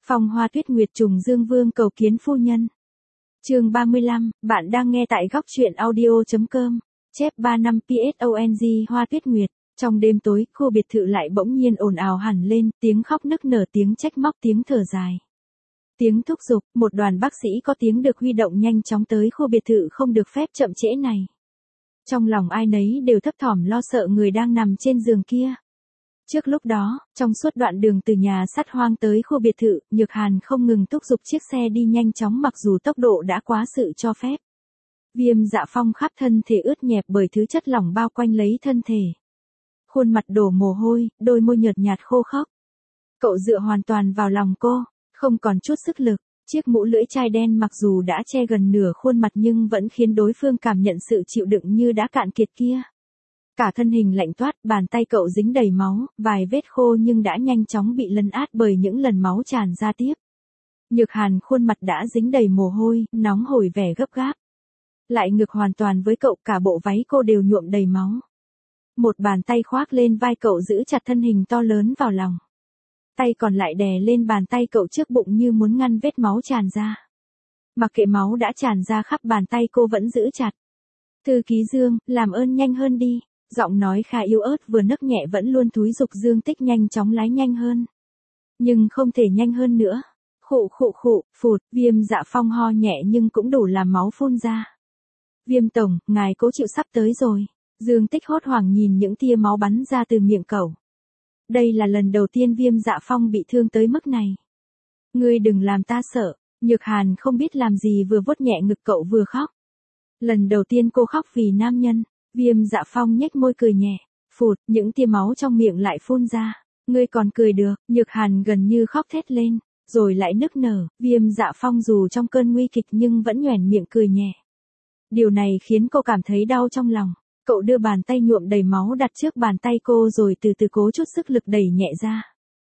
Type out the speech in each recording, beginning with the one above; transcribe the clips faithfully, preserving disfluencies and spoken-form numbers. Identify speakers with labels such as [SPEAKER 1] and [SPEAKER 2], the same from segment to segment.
[SPEAKER 1] Phong Hoa Tuyết Nguyệt trùng Dương Vương cầu kiến phu nhân. Chương ba mươi lăm, bạn đang nghe tại góc truyện audio chấm com. Chép ba năm PSONG Hoa Tuyết Nguyệt. Trong đêm tối, khu biệt thự lại bỗng nhiên ồn ào hẳn lên, tiếng khóc nức nở, tiếng trách móc, tiếng thở dài. Tiếng thúc giục, một đoàn bác sĩ có tiếng được huy động nhanh chóng tới khu biệt thự không được phép chậm trễ này. Trong lòng ai nấy đều thấp thỏm lo sợ người đang nằm trên giường kia. Trước lúc đó, trong suốt đoạn đường từ nhà sắt hoang tới khu biệt thự, Nhược Hàn không ngừng thúc giục chiếc xe đi nhanh chóng mặc dù tốc độ đã quá sự cho phép. Viêm Dạ Phong khắp thân thể ướt nhẹp bởi thứ chất lỏng bao quanh lấy thân thể. Khuôn mặt đổ mồ hôi, đôi môi nhợt nhạt khô khốc. Cậu dựa hoàn toàn vào lòng cô, không còn chút sức lực. Chiếc mũ lưỡi chai đen mặc dù đã che gần nửa khuôn mặt nhưng vẫn khiến đối phương cảm nhận sự chịu đựng như đã cạn kiệt kia. Cả thân hình lạnh toát, bàn tay cậu dính đầy máu, vài vết khô nhưng đã nhanh chóng bị lấn át bởi những lần máu tràn ra tiếp. Nhược Hàn khuôn mặt đã dính đầy mồ hôi, nóng hổi vẻ gấp gáp. Lại ngược hoàn toàn với cậu, cả bộ váy cô đều nhuộm đầy máu. Một bàn tay khoác lên vai cậu giữ chặt thân hình to lớn vào lòng. Tay còn lại đè lên bàn tay cậu trước bụng như muốn ngăn vết máu tràn ra. Mặc kệ máu đã tràn ra khắp bàn tay cô vẫn giữ chặt. Thư ký Dương, làm ơn nhanh hơn đi. Giọng nói khá yếu ớt vừa nấc nhẹ vẫn luôn thúi giục Dương Tích nhanh chóng lái nhanh hơn. Nhưng không thể nhanh hơn nữa. Khụ khụ khụ, phụt, Viêm Dạ Phong ho nhẹ nhưng cũng đủ làm máu phun ra. Viêm tổng, ngài cố chịu sắp tới rồi. Dương Tích hốt hoảng nhìn những tia máu bắn ra từ miệng cậu. Đây là lần đầu tiên Viêm Dạ Phong bị thương tới mức này. Ngươi đừng làm ta sợ. Nhược Hàn không biết làm gì vừa vuốt nhẹ ngực cậu vừa khóc. Lần đầu tiên cô khóc vì nam nhân. Viêm Dạ Phong nhếch môi cười nhẹ. Phụt, những tia máu trong miệng lại phun ra. Ngươi còn cười được. Nhược Hàn gần như khóc thét lên. Rồi lại nức nở. Viêm Dạ Phong dù trong cơn nguy kịch nhưng vẫn nhoẻn miệng cười nhẹ. Điều này khiến cô cảm thấy đau trong lòng. Cậu đưa bàn tay nhuộm đầy máu đặt trước bàn tay cô rồi từ từ cố chút sức lực đẩy nhẹ ra.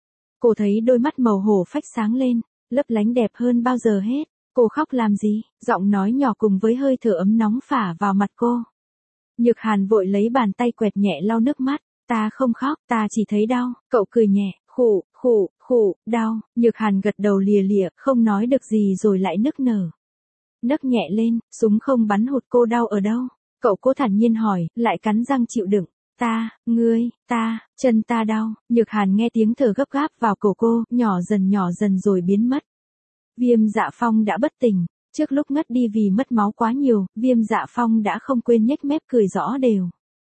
[SPEAKER 1] Cô thấy đôi mắt màu hổ phách sáng lên, lấp lánh đẹp hơn bao giờ hết. Cô khóc làm gì? Giọng nói nhỏ cùng với hơi thở ấm nóng phả vào mặt cô. Nhược Hàn vội lấy bàn tay quẹt nhẹ lau nước mắt. Ta không khóc, ta chỉ thấy đau. Cậu cười nhẹ, khụ, khụ, khụ, đau. Nhược Hàn gật đầu lìa lịa, không nói được gì rồi lại nức nở. Nấc nhẹ lên, súng không bắn hụt cô đau ở đâu? Cậu cố thản nhiên hỏi, lại cắn răng chịu đựng. Ta, ngươi, ta, chân ta đau. Nhược Hàn nghe tiếng thở gấp gáp vào cổ cô, nhỏ dần nhỏ dần rồi biến mất. Viêm Dạ Phong đã bất tỉnh. Trước lúc ngất đi vì mất máu quá nhiều, Viêm Dạ Phong đã không quên nhếch mép cười rõ đều.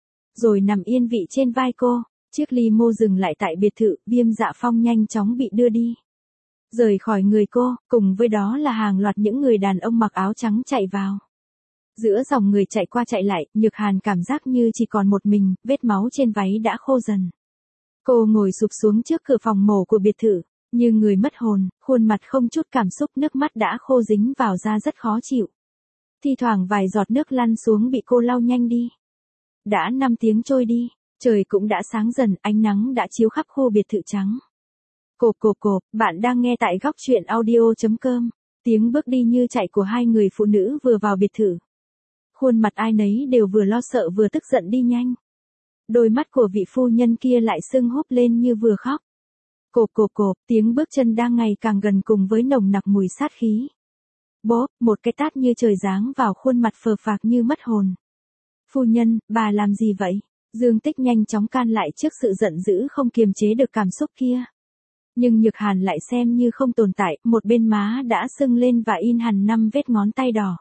[SPEAKER 1] Rồi nằm yên vị trên vai cô. Chiếc limo dừng lại tại biệt thự, Viêm Dạ Phong nhanh chóng bị đưa đi. Rời khỏi người cô, cùng với đó là hàng loạt những người đàn ông mặc áo trắng chạy vào. Giữa dòng người chạy qua chạy lại, Nhược Hàn cảm giác như chỉ còn một mình, vết máu trên váy đã khô dần. Cô ngồi sụp xuống trước cửa phòng mổ của biệt thự, như người mất hồn, khuôn mặt không chút cảm xúc, nước mắt đã khô dính vào da rất khó chịu. Thi thoảng vài giọt nước lăn xuống bị cô lau nhanh đi. Đã năm tiếng trôi đi, trời cũng đã sáng dần, ánh nắng đã chiếu khắp khu biệt thự trắng. Cộp cộp cộp, bạn đang nghe tại góc truyện audio chấm com. Tiếng bước đi như chạy của hai người phụ nữ vừa vào biệt thự. Khuôn mặt ai nấy đều vừa lo sợ vừa tức giận đi nhanh. Đôi mắt của vị phu nhân kia lại sưng húp lên như vừa khóc. Cộp cộp cộp, tiếng bước chân đang ngày càng gần cùng với nồng nặc mùi sát khí. Bốp, một cái tát như trời giáng vào khuôn mặt phờ phạc như mất hồn. Phu nhân, bà làm gì vậy? Dương Tích nhanh chóng can lại trước sự giận dữ không kiềm chế được cảm xúc kia. Nhưng Nhược Hàn lại xem như không tồn tại, một bên má đã sưng lên và in hẳn năm vết ngón tay đỏ.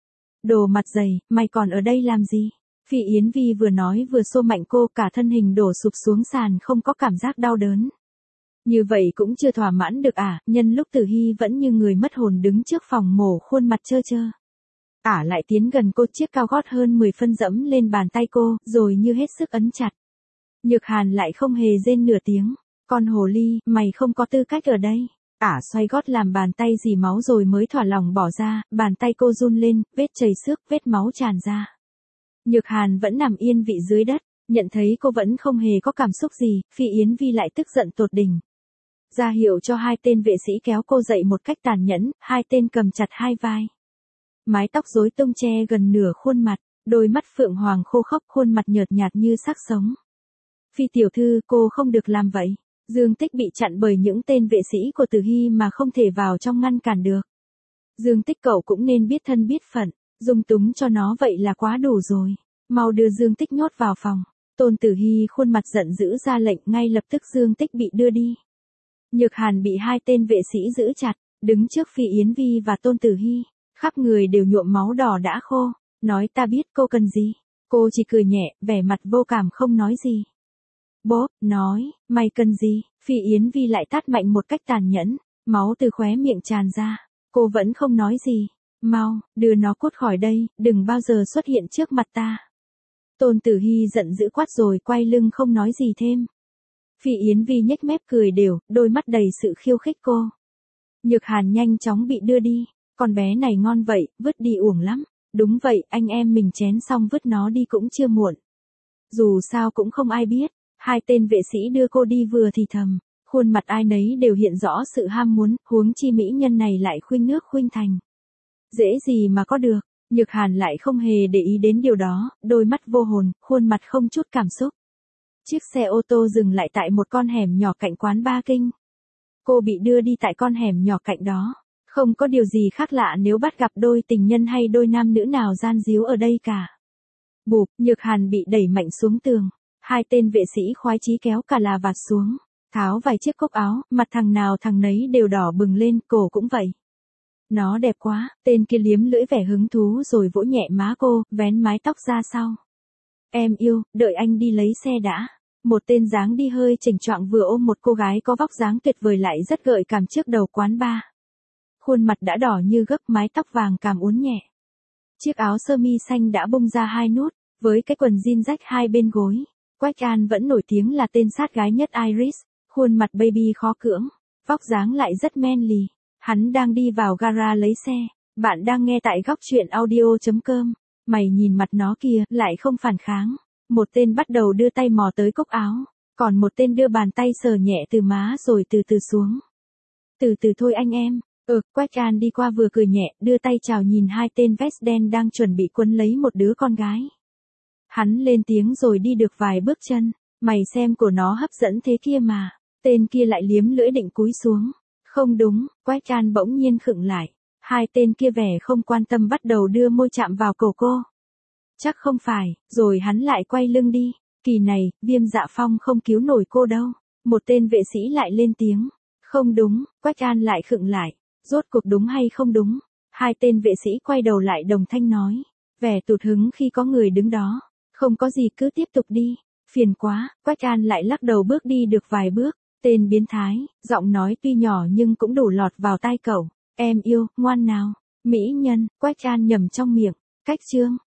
[SPEAKER 1] Đồ mặt dày, mày còn ở đây làm gì? Phi Yến Vi vừa nói vừa xô mạnh cô, cả thân hình đổ sụp xuống sàn không có cảm giác đau đớn. Như vậy cũng chưa thỏa mãn được à, nhân lúc Tử Hy vẫn như người mất hồn đứng trước phòng mổ khuôn mặt trơ trơ. Ả lại tiến gần cô, chiếc cao gót hơn mười phân dẫm lên bàn tay cô, rồi như hết sức ấn chặt. Nhược Hàn lại không hề rên nửa tiếng. Con hồ ly, mày không có tư cách ở đây. Ả xoay gót làm bàn tay dì máu rồi mới thỏa lòng bỏ ra, bàn tay cô run lên, vết chảy xước, vết máu tràn ra. Nhược Hàn vẫn nằm yên vị dưới đất, nhận thấy cô vẫn không hề có cảm xúc gì, Phi Yến Vi lại tức giận tột đỉnh. Ra hiệu cho hai tên vệ sĩ kéo cô dậy một cách tàn nhẫn, hai tên cầm chặt hai vai. Mái tóc rối tung che gần nửa khuôn mặt, đôi mắt phượng hoàng khô khốc, khuôn mặt nhợt nhạt như xác sống. Phi tiểu thư, cô không được làm vậy. Dương Tích bị chặn bởi những tên vệ sĩ của Từ Hy mà không thể vào trong ngăn cản được. Dương Tích cậu cũng nên biết thân biết phận, dung túng cho nó vậy là quá đủ rồi. Mau đưa Dương Tích nhốt vào phòng. Tôn Tử Hy khuôn mặt giận dữ ra lệnh, ngay lập tức Dương Tích bị đưa đi. Nhược Hàn bị hai tên vệ sĩ giữ chặt, đứng trước Phi Yến Vi và Tôn Tử Hy, khắp người đều nhuộm máu đỏ đã khô, nói ta biết cô cần gì. Cô chỉ cười nhẹ, vẻ mặt vô cảm không nói gì. Bốp, nói, mày cần gì? Phi Yến Vi lại tát mạnh một cách tàn nhẫn, máu từ khóe miệng tràn ra. Cô vẫn không nói gì. Mau, đưa nó cút khỏi đây, đừng bao giờ xuất hiện trước mặt ta. Tôn Tử Hy giận dữ quát rồi quay lưng không nói gì thêm. Phi Yến Vi nhếch mép cười đều, đôi mắt đầy sự khiêu khích cô. Nhược Hàn nhanh chóng bị đưa đi. Con bé này ngon vậy, vứt đi uổng lắm. Đúng vậy, anh em mình chén xong vứt nó đi cũng chưa muộn. Dù sao cũng không ai biết. Hai tên vệ sĩ đưa cô đi vừa thì thầm. Khuôn mặt ai nấy đều hiện rõ sự ham muốn, huống chi mỹ nhân này lại khuynh nước khuynh thành. Dễ gì mà có được. Nhược Hàn lại không hề để ý đến điều đó, đôi mắt vô hồn, khuôn mặt không chút cảm xúc. Chiếc xe ô tô dừng lại tại một con hẻm nhỏ cạnh quán Ba Kinh. Cô bị đưa đi tại con hẻm nhỏ cạnh đó. Không có điều gì khác lạ nếu bắt gặp đôi tình nhân hay đôi nam nữ nào gian díu ở đây cả. Bụp, Nhược Hàn bị đẩy mạnh xuống tường. Hai tên vệ sĩ khoái chí kéo cả là vạt xuống, tháo vài chiếc cúc áo, mặt thằng nào thằng nấy đều đỏ bừng lên, cổ cũng vậy. Nó đẹp quá, tên kia liếm lưỡi vẻ hứng thú rồi vỗ nhẹ má cô, vén mái tóc ra sau. Em yêu, đợi anh đi lấy xe đã. Một tên dáng đi hơi chỉnh choạng vừa ôm một cô gái có vóc dáng tuyệt vời lại rất gợi cảm trước đầu quán bar. Khuôn mặt đã đỏ như gấc, mái tóc vàng càm uốn nhẹ. Chiếc áo sơ mi xanh đã bung ra hai nút, với cái quần jean rách hai bên gối. Quách An vẫn nổi tiếng là tên sát gái nhất Iris, khuôn mặt baby khó cưỡng, vóc dáng lại rất manly. Hắn đang đi vào gara lấy xe. Bạn đang nghe tại góc truyện audio chấm com. Mày nhìn mặt nó kìa, lại không phản kháng. Một tên bắt đầu đưa tay mò tới cúc áo, còn một tên đưa bàn tay sờ nhẹ từ má rồi từ từ xuống. Từ từ thôi anh em. Ừ, Quách An đi qua vừa cười nhẹ, đưa tay chào nhìn hai tên vest đen đang chuẩn bị quấn lấy một đứa con gái. Hắn lên tiếng rồi đi được vài bước chân. Mày xem của nó hấp dẫn thế kia mà. Tên kia lại liếm lưỡi định cúi xuống. Không đúng, Quách An bỗng nhiên khựng lại. Hai tên kia vẻ không quan tâm bắt đầu đưa môi chạm vào cổ cô. Chắc không phải, rồi hắn lại quay lưng đi. Kỳ này, Viêm Dạ Phong không cứu nổi cô đâu. Một tên vệ sĩ lại lên tiếng. Không đúng, Quách An lại khựng lại. Rốt cuộc đúng hay không đúng? Hai tên vệ sĩ quay đầu lại đồng thanh nói. Vẻ tụt hứng khi có người đứng đó. Không có gì cứ tiếp tục đi. Phiền quá, Quách An lại lắc đầu bước đi được vài bước. Tên biến thái, giọng nói tuy nhỏ nhưng cũng đủ lọt vào tai cậu. Em yêu, ngoan nào. Mỹ nhân, Quách An nhầm trong miệng. Cách chương.